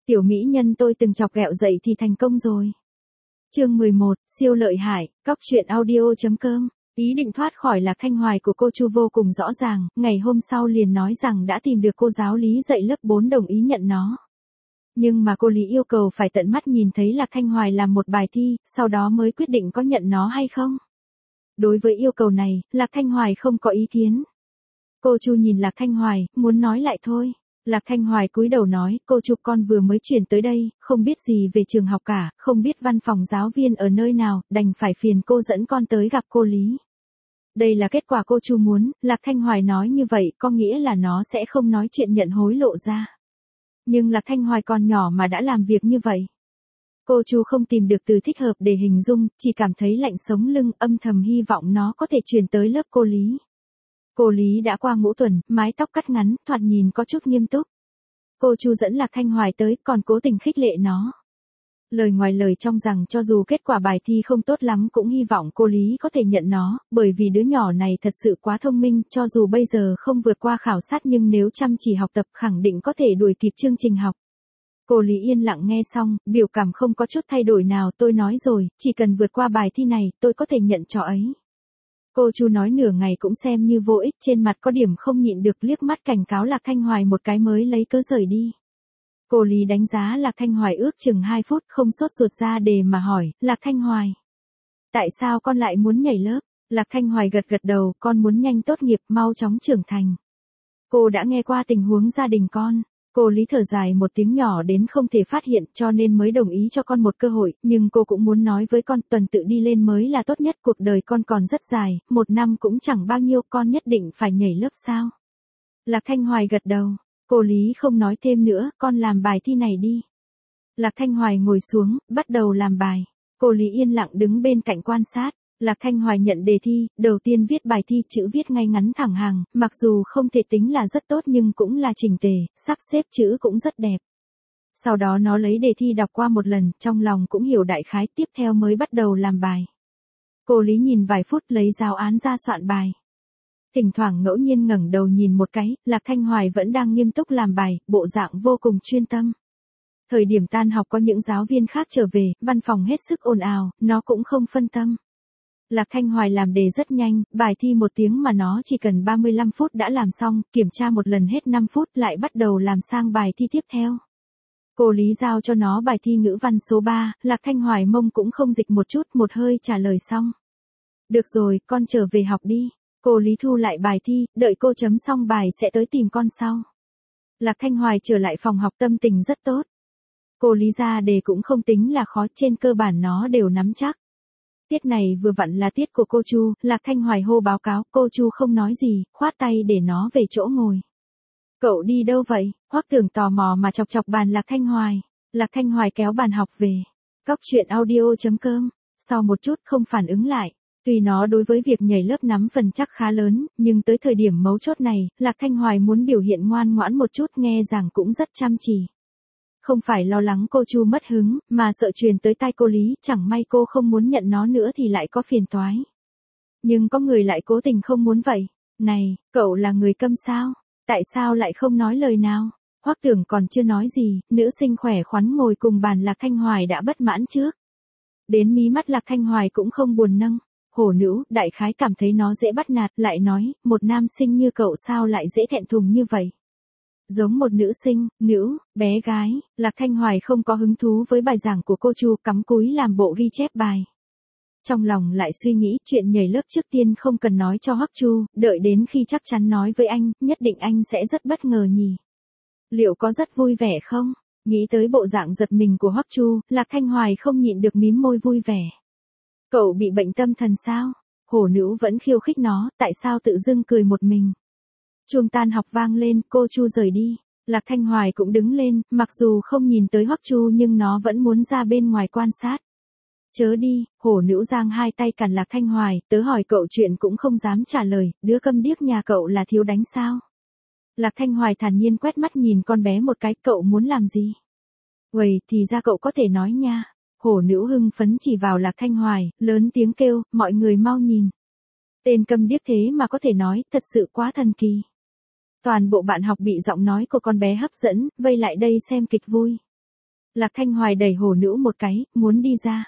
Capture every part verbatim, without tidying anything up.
Tiểu mỹ nhân tôi từng chọc ghẹo dậy thì thành công rồi. Chương mười một, siêu lợi hại, cóc truyện audio.com. Ý định thoát khỏi Lạc Thanh Hoài của cô Chu vô cùng rõ ràng, ngày hôm sau liền nói rằng đã tìm được cô giáo lý dạy lớp bốn đồng ý nhận nó. Nhưng mà cô Lý yêu cầu phải tận mắt nhìn thấy Lạc Thanh Hoài làm một bài thi, sau đó mới quyết định có nhận nó hay không. Đối với yêu cầu này, Lạc Thanh Hoài không có ý kiến. Cô Chu nhìn Lạc Thanh Hoài, muốn nói lại thôi. Lạc Thanh Hoài cúi đầu nói, cô Chu con vừa mới chuyển tới đây, không biết gì về trường học cả, không biết văn phòng giáo viên ở nơi nào, đành phải phiền cô dẫn con tới gặp cô Lý. Đây là kết quả cô Chu muốn, Lạc Thanh Hoài nói như vậy có nghĩa là nó sẽ không nói chuyện nhận hối lộ ra. Nhưng Lạc Thanh Hoài còn nhỏ mà đã làm việc như vậy. Cô Chu không tìm được từ thích hợp để hình dung, chỉ cảm thấy lạnh sống lưng, âm thầm hy vọng nó có thể truyền tới lớp cô Lý. Cô Lý đã qua ngũ tuần, mái tóc cắt ngắn, thoạt nhìn có chút nghiêm túc. Cô Chu dẫn Lạc Thanh Hoài tới, còn cố tình khích lệ nó. Lời ngoài lời trong rằng cho dù kết quả bài thi không tốt lắm cũng hy vọng cô Lý có thể nhận nó, bởi vì đứa nhỏ này thật sự quá thông minh, cho dù bây giờ không vượt qua khảo sát nhưng nếu chăm chỉ học tập khẳng định có thể đuổi kịp chương trình học. Cô Lý yên lặng nghe xong, biểu cảm không có chút thay đổi nào, tôi nói rồi, chỉ cần vượt qua bài thi này, tôi có thể nhận cho ấy. Cô Chu nói nửa ngày cũng xem như vô ích, trên mặt có điểm không nhịn được liếc mắt cảnh cáo Lạc Thanh Hoài một cái mới lấy cớ rời đi. Cô Lý đánh giá Lạc Thanh Hoài ước chừng hai phút không sốt ruột ra đề mà hỏi, Lạc Thanh Hoài. Tại sao con lại muốn nhảy lớp? Lạc Thanh Hoài gật gật đầu, con muốn nhanh tốt nghiệp, mau chóng trưởng thành. Cô đã nghe qua tình huống gia đình con. Cô Lý thở dài một tiếng nhỏ đến không thể phát hiện cho nên mới đồng ý cho con một cơ hội, nhưng cô cũng muốn nói với con tuần tự đi lên mới là tốt nhất, cuộc đời con còn rất dài, một năm cũng chẳng bao nhiêu, con nhất định phải nhảy lớp sao? Lạc Thanh Hoài gật đầu, cô Lý không nói thêm nữa, con làm bài thi này đi. Lạc Thanh Hoài ngồi xuống, bắt đầu làm bài, cô Lý yên lặng đứng bên cạnh quan sát. Lạc Thanh Hoài nhận đề thi, đầu tiên viết bài thi chữ viết ngay ngắn thẳng hàng, mặc dù không thể tính là rất tốt nhưng cũng là chỉnh tề, sắp xếp chữ cũng rất đẹp. Sau đó nó lấy đề thi đọc qua một lần, trong lòng cũng hiểu đại khái, tiếp theo mới bắt đầu làm bài. Cô Lý nhìn vài phút lấy giáo án ra soạn bài. Thỉnh thoảng ngẫu nhiên ngẩng đầu nhìn một cái, Lạc Thanh Hoài vẫn đang nghiêm túc làm bài, bộ dạng vô cùng chuyên tâm. Thời điểm tan học có những giáo viên khác trở về, văn phòng hết sức ồn ào, nó cũng không phân tâm. Lạc Thanh Hoài làm đề rất nhanh, bài thi một tiếng mà nó chỉ cần ba mươi lăm phút đã làm xong, kiểm tra một lần hết năm phút lại bắt đầu làm sang bài thi tiếp theo. Cô Lý giao cho nó bài thi ngữ văn số ba, Lạc Thanh Hoài mông cũng không dịch một chút, một hơi trả lời xong. Được rồi, con trở về học đi. Cô Lý thu lại bài thi, đợi cô chấm xong bài sẽ tới tìm con sau. Lạc Thanh Hoài trở lại phòng học tâm tình rất tốt. Cô Lý ra đề cũng không tính là khó, trên cơ bản nó đều nắm chắc. Tiết này vừa vặn là tiết của cô Chu, Lạc Thanh Hoài hô báo cáo, cô Chu không nói gì, khoát tay để nó về chỗ ngồi. Cậu đi đâu vậy? Hoắc Tưởng tò mò mà chọc chọc bàn Lạc Thanh Hoài. Lạc Thanh Hoài kéo bàn học về. Cóc truyện audio.com. Sau một chút không phản ứng lại. Tuy nó đối với việc nhảy lớp nắm phần chắc khá lớn, nhưng tới thời điểm mấu chốt này, Lạc Thanh Hoài muốn biểu hiện ngoan ngoãn một chút, nghe giảng cũng rất chăm chỉ. Không phải lo lắng cô Chu mất hứng, mà sợ truyền tới tai cô Lý, chẳng may cô không muốn nhận nó nữa thì lại có phiền toái. Nhưng có người lại cố tình không muốn vậy. Này, cậu là người câm sao? Tại sao lại không nói lời nào? Hoắc Tưởng còn chưa nói gì, nữ sinh khỏe khoắn ngồi cùng bàn Lạc Thanh Hoài đã bất mãn trước. Đến mí mắt Lạc Thanh Hoài cũng không buồn nâng. Hổ nữ, đại khái cảm thấy nó dễ bắt nạt, lại nói, một nam sinh như cậu sao lại dễ thẹn thùng như vậy? Giống một nữ sinh, nữ, bé gái, Lạc Thanh Hoài không có hứng thú với bài giảng của cô Chu, cắm cúi làm bộ ghi chép bài. Trong lòng lại suy nghĩ chuyện nhảy lớp trước tiên không cần nói cho Hoắc Chu, đợi đến khi chắc chắn nói với anh, nhất định anh sẽ rất bất ngờ nhỉ. Liệu có rất vui vẻ không? Nghĩ tới bộ dạng giật mình của Hoắc Chu, Lạc Thanh Hoài không nhịn được mím môi vui vẻ. Cậu bị bệnh tâm thần sao? Hổ nữ vẫn khiêu khích nó, tại sao tự dưng cười một mình? Chuông tan học vang lên, cô Chu rời đi. Lạc Thanh Hoài cũng đứng lên, mặc dù không nhìn tới Hoắc Chu nhưng nó vẫn muốn ra bên ngoài quan sát. Chớ đi, hổ nữ giang hai tay cản Lạc Thanh Hoài, tớ hỏi cậu chuyện cũng không dám trả lời, đứa câm điếc nhà cậu là thiếu đánh sao? Lạc Thanh Hoài thản nhiên quét mắt nhìn con bé một cái, cậu muốn làm gì? Uầy, thì ra cậu có thể nói nha. Hổ nữ hưng phấn chỉ vào Lạc Thanh Hoài, lớn tiếng kêu, mọi người mau nhìn. Tên câm điếc thế mà có thể nói, thật sự quá thần kỳ. Toàn bộ bạn học bị giọng nói của con bé hấp dẫn, vây lại đây xem kịch vui. Lạc Thanh Hoài đẩy hổ nữ một cái, muốn đi ra.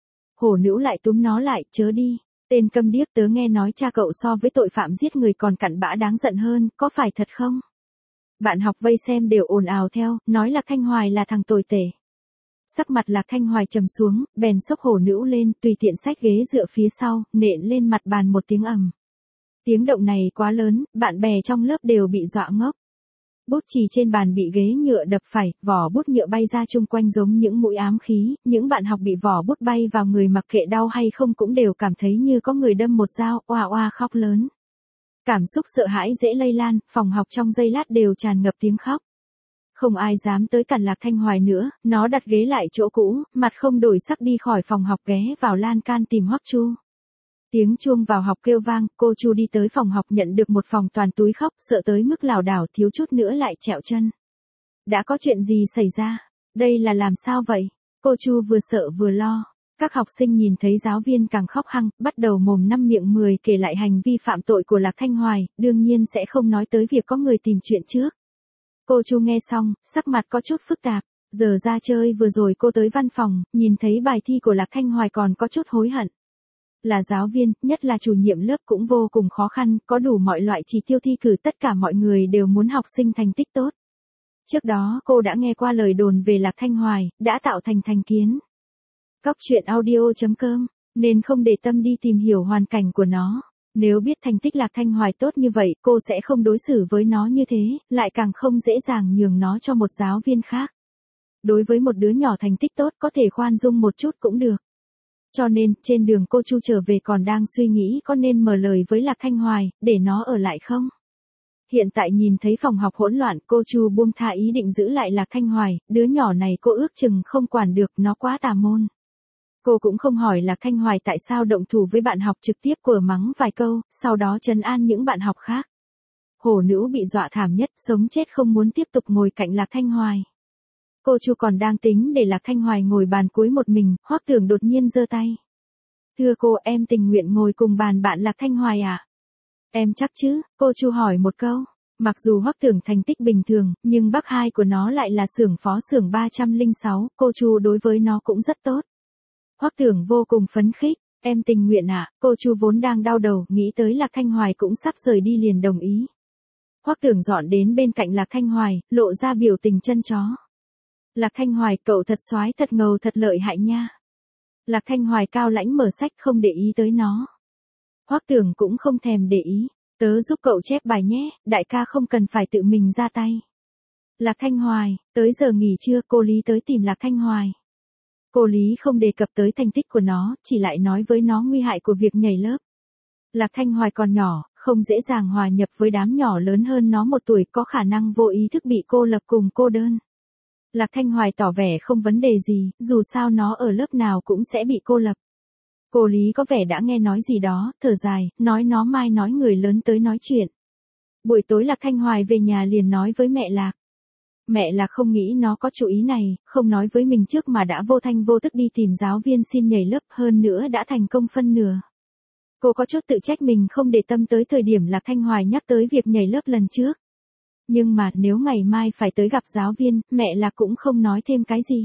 Hổ nữ lại túm nó lại, chớ đi. Tên câm điếc, tớ nghe nói cha cậu so với tội phạm giết người còn cặn bã đáng giận hơn, có phải thật không? Bạn học vây xem đều ồn ào theo, nói Lạc Thanh Hoài là thằng tồi tệ. Sắc mặt Lạc Thanh Hoài trầm xuống, bèn xốc hổ nữ lên, tùy tiện xách ghế dựa phía sau, nện lên mặt bàn một tiếng ầm. Tiếng động này quá lớn, bạn bè trong lớp đều bị dọa ngốc. Bút chì trên bàn bị ghế nhựa đập phải, vỏ bút nhựa bay ra chung quanh giống những mũi ám khí, những bạn học bị vỏ bút bay vào người mặc kệ đau hay không cũng đều cảm thấy như có người đâm một dao, oa oa khóc lớn. Cảm xúc sợ hãi dễ lây lan, phòng học trong giây lát đều tràn ngập tiếng khóc. Không ai dám tới cản Lạc Thanh Hoài nữa, nó đặt ghế lại chỗ cũ, mặt không đổi sắc đi khỏi phòng học ghé vào lan can tìm Hoắc Chu. Tiếng chuông vào học kêu vang, cô Chu đi tới phòng học nhận được một phòng toàn túi khóc, sợ tới mức lảo đảo thiếu chút nữa lại trẹo chân. Đã có chuyện gì xảy ra? Đây là làm sao vậy? Cô Chu vừa sợ vừa lo. Các học sinh nhìn thấy giáo viên càng khóc hăng, bắt đầu mồm năm miệng mười kể lại hành vi phạm tội của Lạc Thanh Hoài, đương nhiên sẽ không nói tới việc có người tìm chuyện trước. Cô Chu nghe xong, sắc mặt có chút phức tạp. Giờ ra chơi vừa rồi cô tới văn phòng, nhìn thấy bài thi của Lạc Thanh Hoài còn có chút hối hận. Là giáo viên, nhất là chủ nhiệm lớp cũng vô cùng khó khăn, có đủ mọi loại chỉ tiêu thi cử, tất cả mọi người đều muốn học sinh thành tích tốt. Trước đó cô đã nghe qua lời đồn về Lạc Thanh Hoài, đã tạo thành thành kiến. Cóc truyện audio chấm com, nên không để tâm đi tìm hiểu hoàn cảnh của nó. Nếu biết thành tích Lạc Thanh Hoài tốt như vậy, cô sẽ không đối xử với nó như thế, lại càng không dễ dàng nhường nó cho một giáo viên khác. Đối với một đứa nhỏ thành tích tốt có thể khoan dung một chút cũng được. Cho nên, trên đường cô Chu trở về còn đang suy nghĩ có nên mở lời với Lạc Thanh Hoài, để nó ở lại không? Hiện tại nhìn thấy phòng học hỗn loạn, cô Chu buông tha ý định giữ lại Lạc Thanh Hoài, đứa nhỏ này cô ước chừng không quản được, nó quá tà môn. Cô cũng không hỏi Lạc Thanh Hoài tại sao động thủ với bạn học, trực tiếp quở mắng vài câu, sau đó trấn an những bạn học khác. Hổ nữ bị dọa thảm nhất, sống chết không muốn tiếp tục ngồi cạnh Lạc Thanh Hoài. Cô Chu còn đang tính để Lạc Thanh Hoài ngồi bàn cuối một mình, Hoắc Tưởng đột nhiên giơ tay. Thưa cô, em tình nguyện ngồi cùng bàn bạn Lạc Thanh Hoài à? Em chắc chứ? Cô Chu hỏi một câu. Mặc dù Hoắc Tưởng thành tích bình thường, nhưng bác hai của nó lại là xưởng phó xưởng ba không sáu, cô Chu đối với nó cũng rất tốt. Hoắc Tưởng vô cùng phấn khích, em tình nguyện à? Cô Chu vốn đang đau đầu, nghĩ tới Lạc Thanh Hoài cũng sắp rời đi liền đồng ý. Hoắc Tưởng dọn đến bên cạnh Lạc Thanh Hoài, lộ ra biểu tình chân chó. Lạc Thanh Hoài, cậu thật soái, thật ngầu, thật lợi hại nha. Lạc Thanh Hoài cao lãnh mở sách không để ý tới nó. Hoắc Tưởng cũng không thèm để ý, tớ giúp cậu chép bài nhé, đại ca không cần phải tự mình ra tay. Lạc Thanh Hoài, tới giờ nghỉ trưa cô Lý tới tìm Lạc Thanh Hoài. Cô Lý không đề cập tới thành tích của nó, chỉ lại nói với nó nguy hại của việc nhảy lớp. Lạc Thanh Hoài còn nhỏ, không dễ dàng hòa nhập với đám nhỏ lớn hơn nó một tuổi, có khả năng vô ý thức bị cô lập cùng cô đơn. Lạc Thanh Hoài tỏ vẻ không vấn đề gì, dù sao nó ở lớp nào cũng sẽ bị cô lập. Cô Lý có vẻ đã nghe nói gì đó, thở dài, nói nó mai nói người lớn tới nói chuyện. Buổi tối Lạc Thanh Hoài về nhà liền nói với mẹ Lạc. Mẹ Lạc không nghĩ nó có chủ ý này, không nói với mình trước mà đã vô thanh vô tức đi tìm giáo viên xin nhảy lớp, hơn nữa đã thành công phân nửa. Cô có chút tự trách mình không để tâm tới thời điểm Lạc Thanh Hoài nhắc tới việc nhảy lớp lần trước. Nhưng mà nếu ngày mai phải tới gặp giáo viên, mẹ Lạc cũng không nói thêm cái gì.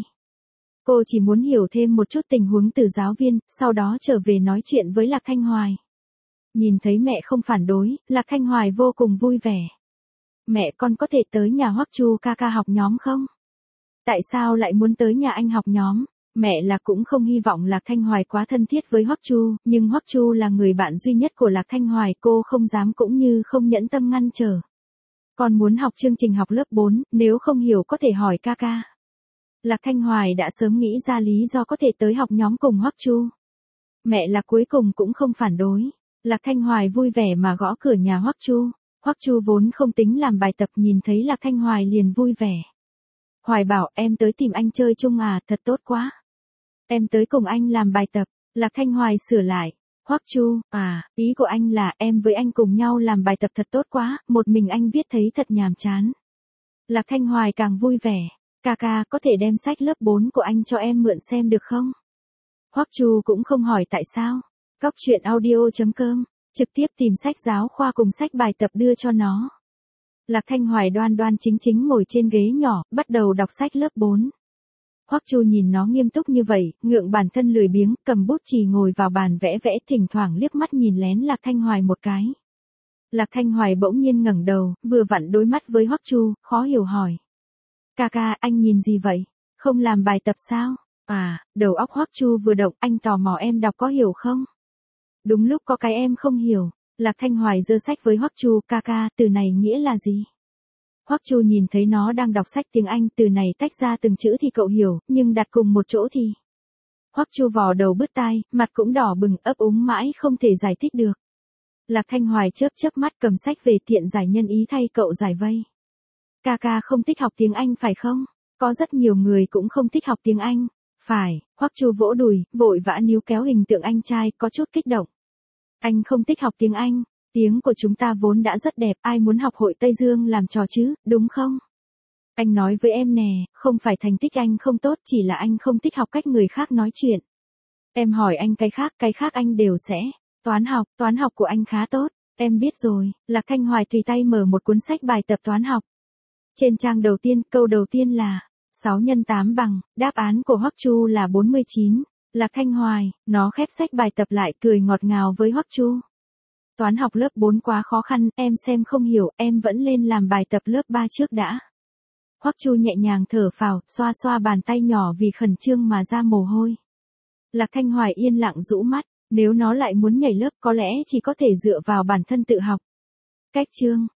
Cô chỉ muốn hiểu thêm một chút tình huống từ giáo viên, sau đó trở về nói chuyện với Lạc Thanh Hoài. Nhìn thấy mẹ không phản đối, Lạc Thanh Hoài vô cùng vui vẻ. Mẹ, con có thể tới nhà Hoắc Chu ca ca học nhóm không? Tại sao lại muốn tới nhà anh học nhóm? Mẹ Lạc cũng không hy vọng Lạc Thanh Hoài quá thân thiết với Hoắc Chu, nhưng Hoắc Chu là người bạn duy nhất của Lạc Thanh Hoài, cô không dám cũng như không nhẫn tâm ngăn trở. Con muốn học chương trình học lớp bốn, nếu không hiểu có thể hỏi ca ca. Lạc Thanh Hoài đã sớm nghĩ ra lý do có thể tới học nhóm cùng Hoắc Chu. Mẹ Lạc cuối cùng cũng không phản đối. Lạc Thanh Hoài vui vẻ mà gõ cửa nhà Hoắc Chu. Hoắc Chu vốn không tính làm bài tập, nhìn thấy Lạc Thanh Hoài liền vui vẻ. Hoài bảo, em tới tìm anh chơi chung à, thật tốt quá. Em tới cùng anh làm bài tập. Lạc Thanh Hoài sửa lại. Hoắc Chu, à, ý của anh là em với anh cùng nhau làm bài tập thật tốt quá, một mình anh viết thấy thật nhàm chán. Lạc Thanh Hoài càng vui vẻ. Ca ca, có thể đem sách lớp bốn của anh cho em mượn xem được không? Hoắc Chu cũng không hỏi tại sao. Cóc truyện audio chấm com, trực tiếp tìm sách giáo khoa cùng sách bài tập đưa cho nó. Lạc Thanh Hoài đoan đoan chính chính ngồi trên ghế nhỏ, bắt đầu đọc sách lớp bốn. Hoắc Chu nhìn nó nghiêm túc như vậy, ngượng bản thân lười biếng, cầm bút chì ngồi vào bàn vẽ vẽ, thỉnh thoảng liếc mắt nhìn lén Lạc Thanh Hoài một cái. Lạc Thanh Hoài bỗng nhiên ngẩng đầu, vừa vặn đối mắt với Hoắc Chu, khó hiểu hỏi. Ca ca, anh nhìn gì vậy? Không làm bài tập sao? À, đầu óc Hoắc Chu vừa động, anh tò mò em đọc có hiểu không? Đúng lúc có cái em không hiểu. Lạc Thanh Hoài giơ sách với Hoắc Chu, ca ca, từ này nghĩa là gì? Hoắc Chu nhìn thấy nó đang đọc sách tiếng Anh, từ này tách ra từng chữ thì cậu hiểu, nhưng đặt cùng một chỗ thì... Hoắc Chu vò đầu bứt tai, mặt cũng đỏ bừng, ấp úng mãi không thể giải thích được. Lạc Thanh Hoài chớp chớp mắt cầm sách về tiện giải nhân ý thay cậu giải vây. Ca ca không thích học tiếng Anh phải không? Có rất nhiều người cũng không thích học tiếng Anh. Phải, Hoắc Chu vỗ đùi, vội vã níu kéo hình tượng anh trai, có chút kích động. Anh không thích học tiếng Anh, tiếng của chúng ta vốn đã rất đẹp, ai muốn học hội Tây Dương làm trò chứ, đúng không? Anh nói với em nè, không phải thành tích anh không tốt, chỉ là anh không thích học cách người khác nói chuyện. Em hỏi anh cái khác, cái khác anh đều sẽ. Toán học, toán học của anh khá tốt, em biết rồi. Lạc Thanh Hoài tùy tay mở một cuốn sách bài tập toán học. Trên trang đầu tiên, câu đầu tiên là sáu nhân tám bằng, đáp án của Hoắc Chu là bốn mươi chín. Lạc Thanh Hoài, nó khép sách bài tập lại, cười ngọt ngào với Hoắc Chu. Toán học lớp bốn quá khó khăn, em xem không hiểu, em vẫn lên làm bài tập lớp ba trước đã. Hoắc Chu nhẹ nhàng thở phào, xoa xoa bàn tay nhỏ vì khẩn trương mà ra mồ hôi. Lạc Thanh Hoài yên lặng rũ mắt, nếu nó lại muốn nhảy lớp có lẽ chỉ có thể dựa vào bản thân tự học. Cách chương